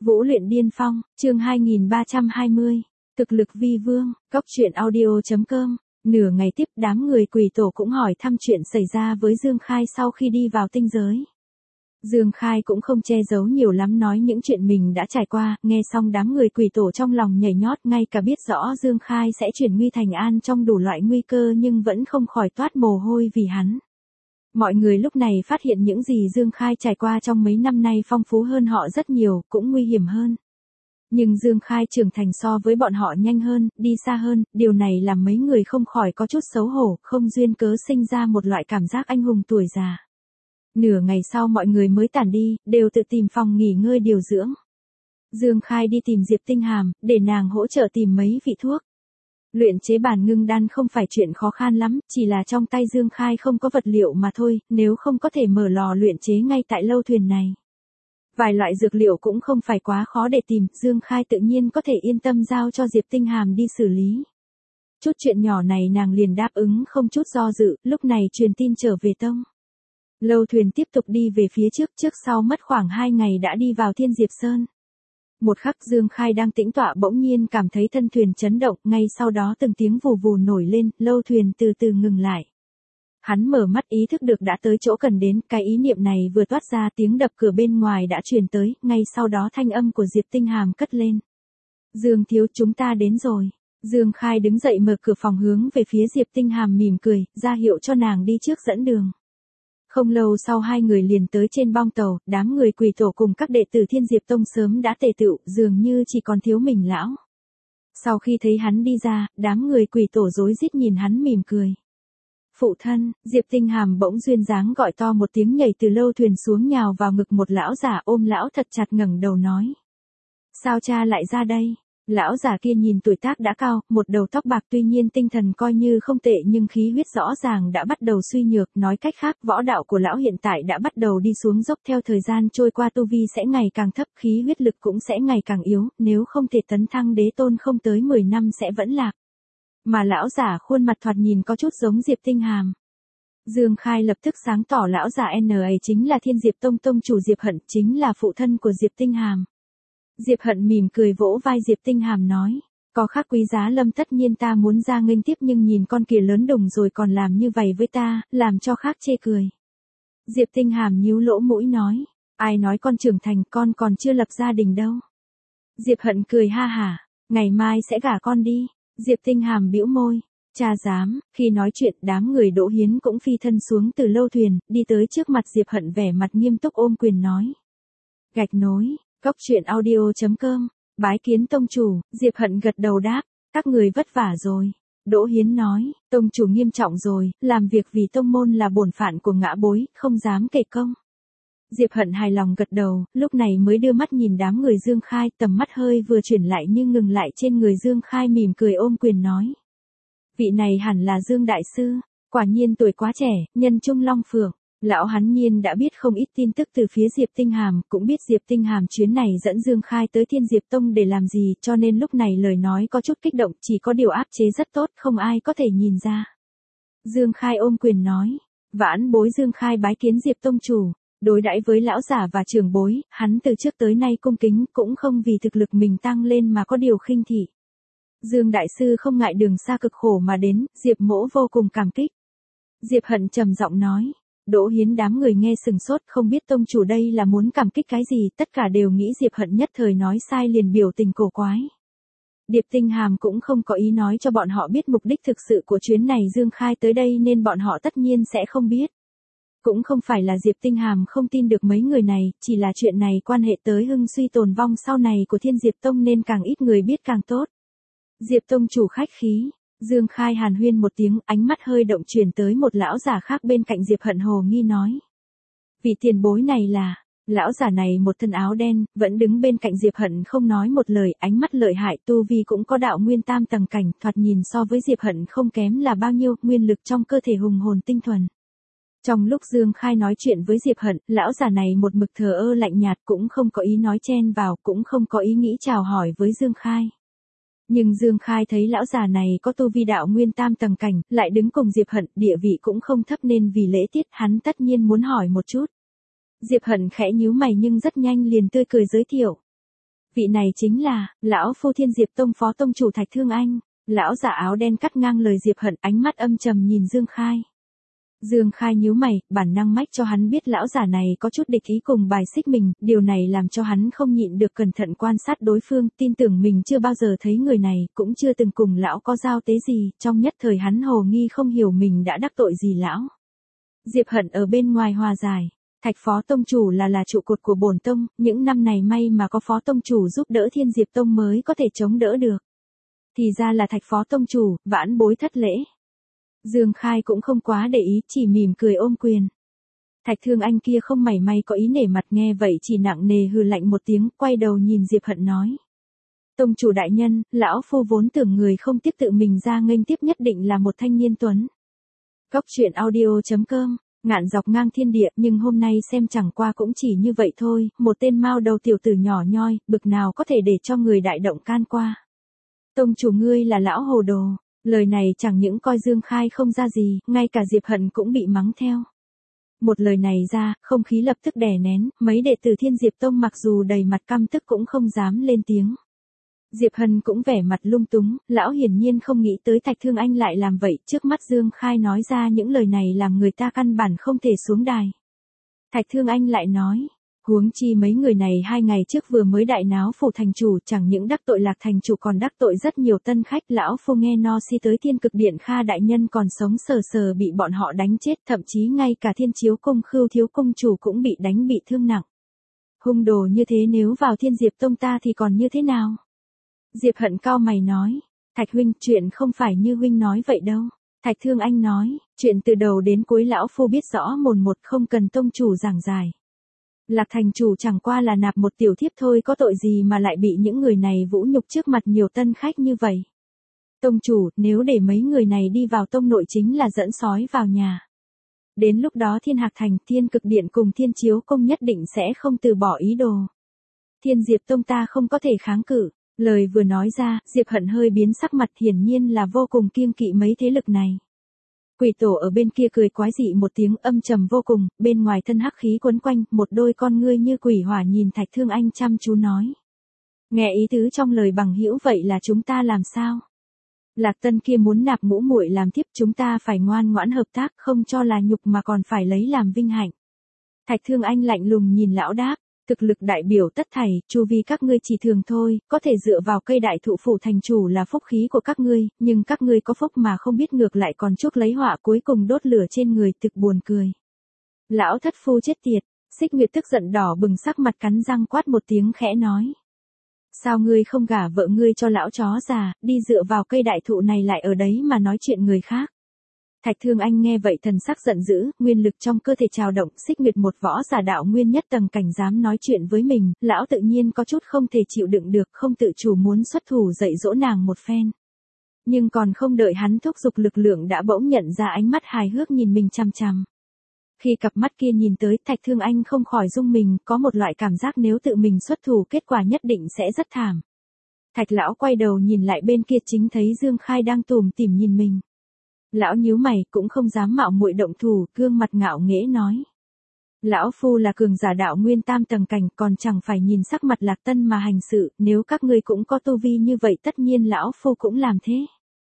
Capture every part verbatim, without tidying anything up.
Vũ luyện điên phong, chương hai nghìn ba trăm hai mươi. Thực lực vi vương, góc truyện audio chấm com. Nửa ngày tiếp đám người quỷ tổ cũng hỏi thăm chuyện xảy ra với Dương Khai sau khi đi vào tinh giới. Dương Khai cũng không che giấu nhiều lắm nói những chuyện mình đã trải qua, nghe xong đám người quỷ tổ trong lòng nhảy nhót, ngay cả biết rõ Dương Khai sẽ chuyển nguy thành an trong đủ loại nguy cơ nhưng vẫn không khỏi toát mồ hôi vì hắn. Mọi người lúc này phát hiện những gì Dương Khai trải qua trong mấy năm nay phong phú hơn họ rất nhiều, cũng nguy hiểm hơn. Nhưng Dương Khai trưởng thành so với bọn họ nhanh hơn, đi xa hơn, điều này làm mấy người không khỏi có chút xấu hổ, không duyên cớ sinh ra một loại cảm giác anh hùng tuổi già. Nửa ngày sau mọi người mới tản đi, đều tự tìm phòng nghỉ ngơi điều dưỡng. Dương Khai đi tìm Diệp Tinh Hàm, để nàng hỗ trợ tìm mấy vị thuốc. Luyện chế bản ngưng đan không phải chuyện khó khăn lắm, chỉ là trong tay Dương Khai không có vật liệu mà thôi, nếu không có thể mở lò luyện chế ngay tại lâu thuyền này. Vài loại dược liệu cũng không phải quá khó để tìm, Dương Khai tự nhiên có thể yên tâm giao cho Diệp Tinh Hàm đi xử lý. Chút chuyện nhỏ này nàng liền đáp ứng không chút do dự, lúc này truyền tin trở về tông. Lâu thuyền tiếp tục đi về phía trước, trước sau mất khoảng hai ngày đã đi vào Thiên Diệp Sơn. Một khắc Dương Khai đang tĩnh tọa bỗng nhiên cảm thấy thân thuyền chấn động, ngay sau đó từng tiếng vù vù nổi lên, lâu thuyền từ từ ngừng lại. Hắn mở mắt ý thức được đã tới chỗ cần đến, cái ý niệm này vừa toát ra tiếng đập cửa bên ngoài đã truyền tới, ngay sau đó thanh âm của Diệp Tinh Hàm cất lên. Dương thiếu, chúng ta đến rồi. Dương Khai đứng dậy mở cửa phòng hướng về phía Diệp Tinh Hàm mỉm cười, ra hiệu cho nàng đi trước dẫn đường. Không lâu sau hai người liền tới trên bong tàu, đám người quỷ tổ cùng các đệ tử Thiên Diệp Tông sớm đã tề tựu, dường như chỉ còn thiếu mình lão. Sau khi thấy hắn đi ra, đám người quỷ tổ rối rít nhìn hắn mỉm cười. Phụ thân, Diệp Tinh Hàm bỗng duyên dáng gọi to một tiếng nhảy từ lâu thuyền xuống nhào vào ngực một lão giả ôm lão thật chặt ngẩng đầu nói. Sao cha lại ra đây? Lão giả kia nhìn tuổi tác đã cao, một đầu tóc bạc tuy nhiên tinh thần coi như không tệ nhưng khí huyết rõ ràng đã bắt đầu suy nhược, nói cách khác võ đạo của lão hiện tại đã bắt đầu đi xuống dốc, theo thời gian trôi qua tu vi sẽ ngày càng thấp, khí huyết lực cũng sẽ ngày càng yếu, nếu không thể tấn thăng đế tôn không tới mười năm sẽ vẫn lạc. Mà lão giả khuôn mặt thoạt nhìn có chút giống Diệp Tinh Hàm. Dương Khai lập tức sáng tỏ lão giả N ấy chính là Thiên Diệp Tông tông chủ Diệp Hận, chính là phụ thân của Diệp Tinh Hàm. Diệp Hận mỉm cười vỗ vai Diệp Tinh Hàm nói, có khác quý giá lâm tất nhiên ta muốn ra nghênh tiếp nhưng nhìn con kia lớn đùng rồi còn làm như vậy với ta, làm cho khác chê cười. Diệp Tinh Hàm nhíu lỗ mũi nói, ai nói con trưởng thành, con còn chưa lập gia đình đâu. Diệp Hận cười ha hả, ngày mai sẽ gả con đi. Diệp Tinh Hàm bĩu môi, cha dám, khi nói chuyện đám người Đỗ Hiến cũng phi thân xuống từ lâu thuyền, đi tới trước mặt Diệp Hận vẻ mặt nghiêm túc ôm quyền nói. Gạch nối. Góc truyện audio chấm com, bái kiến tông chủ, Diệp Hận gật đầu đáp, các người vất vả rồi. Đỗ Hiến nói, tông chủ nghiêm trọng rồi, làm việc vì tông môn là bổn phận của ngã bối, không dám kể công. Diệp Hận hài lòng gật đầu, lúc này mới đưa mắt nhìn đám người Dương Khai, tầm mắt hơi vừa chuyển lại nhưng ngừng lại trên người Dương Khai mỉm cười ôm quyền nói. Vị này hẳn là Dương Đại Sư, quả nhiên tuổi quá trẻ, nhân trung long phượng. Lão hắn nhiên đã biết không ít tin tức từ phía Diệp Tinh Hàm, cũng biết Diệp Tinh Hàm chuyến này dẫn Dương Khai tới Thiên Diệp Tông để làm gì, cho nên lúc này lời nói có chút kích động, chỉ có điều áp chế rất tốt, không ai có thể nhìn ra. Dương Khai ôm quyền nói, vãn bối Dương Khai bái kiến Diệp Tông chủ, đối đãi với lão giả và trưởng bối, hắn từ trước tới nay cung kính, cũng không vì thực lực mình tăng lên mà có điều khinh thị. Dương Đại Sư không ngại đường xa cực khổ mà đến, Diệp mỗ vô cùng cảm kích. Diệp Hận trầm giọng nói. Đỗ Hiến đám người nghe sừng sốt không biết tông chủ đây là muốn cảm kích cái gì, tất cả đều nghĩ Diệp Hận nhất thời nói sai liền biểu tình cổ quái. Diệp Tinh Hàm cũng không có ý nói cho bọn họ biết mục đích thực sự của chuyến này Dương Khai tới đây nên bọn họ tất nhiên sẽ không biết. Cũng không phải là Diệp Tinh Hàm không tin được mấy người này, chỉ là chuyện này quan hệ tới hưng suy tồn vong sau này của Thiên Diệp Tông nên càng ít người biết càng tốt. Diệp Tông chủ khách khí. Dương Khai hàn huyên một tiếng, ánh mắt hơi động chuyển tới một lão giả khác bên cạnh Diệp Hận hồ nghi nói. Vị tiền bối này là, lão giả này một thân áo đen, vẫn đứng bên cạnh Diệp Hận không nói một lời, ánh mắt lợi hại, tu vi cũng có đạo nguyên tam tầng cảnh, thoạt nhìn so với Diệp Hận không kém là bao nhiêu, nguyên lực trong cơ thể hùng hồn tinh thuần. Trong lúc Dương Khai nói chuyện với Diệp Hận, lão giả này một mực thờ ơ lạnh nhạt cũng không có ý nói chen vào, cũng không có ý nghĩ chào hỏi với Dương Khai. Nhưng Dương Khai thấy lão già này có tu vi đạo nguyên tam tầng cảnh, lại đứng cùng Diệp Hận, địa vị cũng không thấp nên vì lễ tiết hắn tất nhiên muốn hỏi một chút. Diệp Hận khẽ nhíu mày nhưng rất nhanh liền tươi cười giới thiệu. Vị này chính là, lão phu Thiên Diệp Tông phó tông chủ Thạch Thương Anh. Lão giả áo đen cắt ngang lời Diệp Hận, ánh mắt âm trầm nhìn Dương Khai. Dương Khai nhíu mày, bản năng mách cho hắn biết lão giả này có chút địch ý cùng bài xích mình, điều này làm cho hắn không nhịn được cẩn thận quan sát đối phương, tin tưởng mình chưa bao giờ thấy người này, cũng chưa từng cùng lão có giao tế gì, trong nhất thời hắn hồ nghi không hiểu mình đã đắc tội gì lão. Diệp Hận ở bên ngoài hòa giải, Thạch phó tông chủ là là trụ cột của bổn tông, những năm này may mà có phó tông chủ giúp đỡ Thiên Diệp Tông mới có thể chống đỡ được. Thì ra là Thạch phó tông chủ, vãn bối thất lễ. Dương Khai cũng không quá để ý, chỉ mỉm cười ôm quyền. Thạch Thương Anh kia không mảy may có ý nể mặt, nghe vậy chỉ nặng nề hừ lạnh một tiếng, quay đầu nhìn Diệp Hận nói. Tông chủ đại nhân, lão phu vốn tưởng người không tiếp tự mình ra nghênh tiếp nhất định là một thanh niên tuấn. Góc truyện audio chấm com, ngạn dọc ngang thiên địa, nhưng hôm nay xem chẳng qua cũng chỉ như vậy thôi, một tên mao đầu tiểu tử nhỏ nhoi, bực nào có thể để cho người đại động can qua. Tông chủ ngươi là lão hồ đồ. Lời này chẳng những coi Dương Khai không ra gì, ngay cả Diệp Hận cũng bị mắng theo. Một lời này ra, không khí lập tức đè nén, mấy đệ tử Thiên Diệp Tông mặc dù đầy mặt căm tức cũng không dám lên tiếng. Diệp Hận cũng vẻ mặt lung túng, lão hiển nhiên không nghĩ tới Thạch Thương Anh lại làm vậy, trước mắt Dương Khai nói ra những lời này làm người ta căn bản không thể xuống đài. Thạch Thương Anh lại nói. Huống chi mấy người này hai ngày trước vừa mới đại náo phủ thành chủ, chẳng những đắc tội Lạc thành chủ còn đắc tội rất nhiều tân khách. Lão phu nghe no si tới Thiên Cực Điện Kha đại nhân còn sống sờ sờ bị bọn họ đánh chết, thậm chí ngay cả Thiên Chiếu Cung Khưu thiếu công chủ cũng bị đánh bị thương nặng. Hung đồ như thế nếu vào Thiên Diệp Tông ta thì còn như thế nào? Diệp Hận cao mày nói. Thạch huynh, chuyện không phải như huynh nói vậy đâu. Thạch Thương Anh nói, chuyện từ đầu đến cuối lão phu biết rõ mồn một, không cần tông chủ giảng giải. Lạc thành chủ chẳng qua là nạp một tiểu thiếp thôi, có tội gì mà lại bị những người này vũ nhục trước mặt nhiều tân khách như vậy. Tông chủ, nếu để mấy người này đi vào tông nội chính là dẫn sói vào nhà. Đến lúc đó Thiên Hạc Thành, Thiên Cực Điện cùng Thiên Chiếu Cung nhất định sẽ không từ bỏ ý đồ. Thiên Diệp Tông ta không có thể kháng cự. Lời vừa nói ra, Diệp Hận hơi biến sắc mặt, hiển nhiên là vô cùng kiêng kỵ mấy thế lực này. Quỷ tổ ở bên kia cười quái dị một tiếng, âm trầm vô cùng, bên ngoài thân hắc khí quấn quanh, một đôi con ngươi như quỷ hỏa nhìn Thạch Thương Anh chăm chú nói. Nghe ý tứ trong lời bằng hữu vậy là chúng ta làm sao? Lạc Tân kia muốn nạp ngũ muội làm thiếp, chúng ta phải ngoan ngoãn hợp tác, không cho là nhục mà còn phải lấy làm vinh hạnh. Thạch Thương Anh lạnh lùng nhìn lão đáp. Thực lực đại biểu tất thảy, chu vi các ngươi chỉ thường thôi, có thể dựa vào cây đại thụ phủ thành chủ là phúc khí của các ngươi, nhưng các ngươi có phúc mà không biết ngược lại còn chuốc lấy họa, cuối cùng đốt lửa trên người, thực buồn cười. Lão thất phu chết tiệt, Xích Nguyệt tức giận đỏ bừng sắc mặt, cắn răng quát một tiếng khẽ nói. Sao ngươi không gả vợ ngươi cho lão chó già, đi dựa vào cây đại thụ này lại ở đấy mà nói chuyện người khác. Thạch Thương Anh nghe vậy thần sắc giận dữ, nguyên lực trong cơ thể trào động, Xích Nguyệt một võ giả đạo nguyên nhất tầng cảnh dám nói chuyện với mình, lão tự nhiên có chút không thể chịu đựng được, không tự chủ muốn xuất thủ dạy dỗ nàng một phen. Nhưng còn không đợi hắn thúc giục lực lượng đã bỗng nhận ra ánh mắt hài hước nhìn mình chằm chằm. Khi cặp mắt kia nhìn tới, Thạch Thương Anh không khỏi rung mình, có một loại cảm giác nếu tự mình xuất thủ kết quả nhất định sẽ rất thảm. Thạch lão quay đầu nhìn lại bên kia, chính thấy Dương Khai đang tủm tỉm nhìn mình. Lão nhíu mày, cũng không dám mạo muội động thủ, gương mặt ngạo nghễ nói. Lão phu là cường giả đạo nguyên tam tầng cảnh, còn chẳng phải nhìn sắc mặt Lạc Tân mà hành sự, nếu các ngươi cũng có tu vi như vậy tất nhiên lão phu cũng làm thế.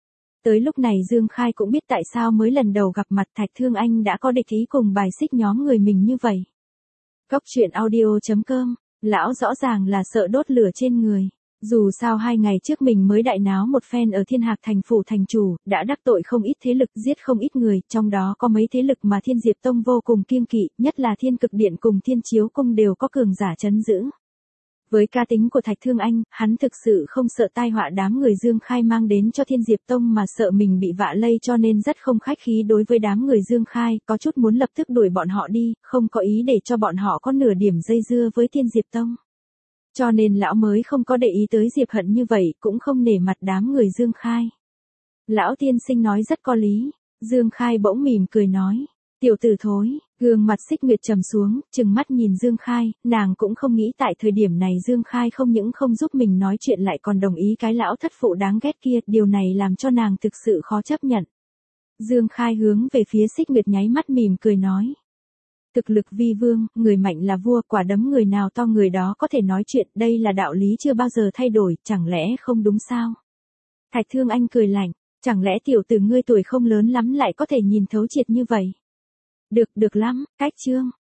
Tới lúc này Dương Khai cũng biết tại sao mới lần đầu gặp mặt Thạch Thương Anh đã có địch ý cùng bài xích nhóm người mình như vậy. Góc truyện audio chấm com, lão rõ ràng là sợ đốt lửa trên người. Dù sao hai ngày trước mình mới đại náo một phen ở Thiên Hạc Thành phủ thành chủ, đã đắc tội không ít thế lực, giết không ít người, trong đó có mấy thế lực mà Thiên Diệp Tông vô cùng kiêng kỵ, nhất là Thiên Cực Điện cùng Thiên Chiếu Cung đều có cường giả trấn giữ. Với cá tính của Thạch Thương Anh, hắn thực sự không sợ tai họa đám người Dương Khai mang đến cho Thiên Diệp Tông mà sợ mình bị vạ lây, cho nên rất không khách khí đối với đám người Dương Khai, có chút muốn lập tức đuổi bọn họ đi, không có ý để cho bọn họ có nửa điểm dây dưa với Thiên Diệp Tông. Cho nên lão mới không có để ý tới Diệp Hận như vậy, cũng không nể mặt đám người Dương Khai. Lão tiên sinh nói rất có lý. Dương Khai bỗng mỉm cười nói. Tiểu tử thối, gương mặt Xích Nguyệt trầm xuống, trừng mắt nhìn Dương Khai, nàng cũng không nghĩ tại thời điểm này Dương Khai không những không giúp mình nói chuyện lại còn đồng ý cái lão thất phụ đáng ghét kia, điều này làm cho nàng thực sự khó chấp nhận. Dương Khai hướng về phía Xích Nguyệt nháy mắt mỉm cười nói. Thực lực vi vương, người mạnh là vua, quả đấm người nào to người đó có thể nói chuyện, đây là đạo lý chưa bao giờ thay đổi, chẳng lẽ không đúng sao? Thạch Thương Anh cười lạnh, chẳng lẽ tiểu tử ngươi tuổi không lớn lắm lại có thể nhìn thấu triệt như vậy? Được, được lắm, cách chương.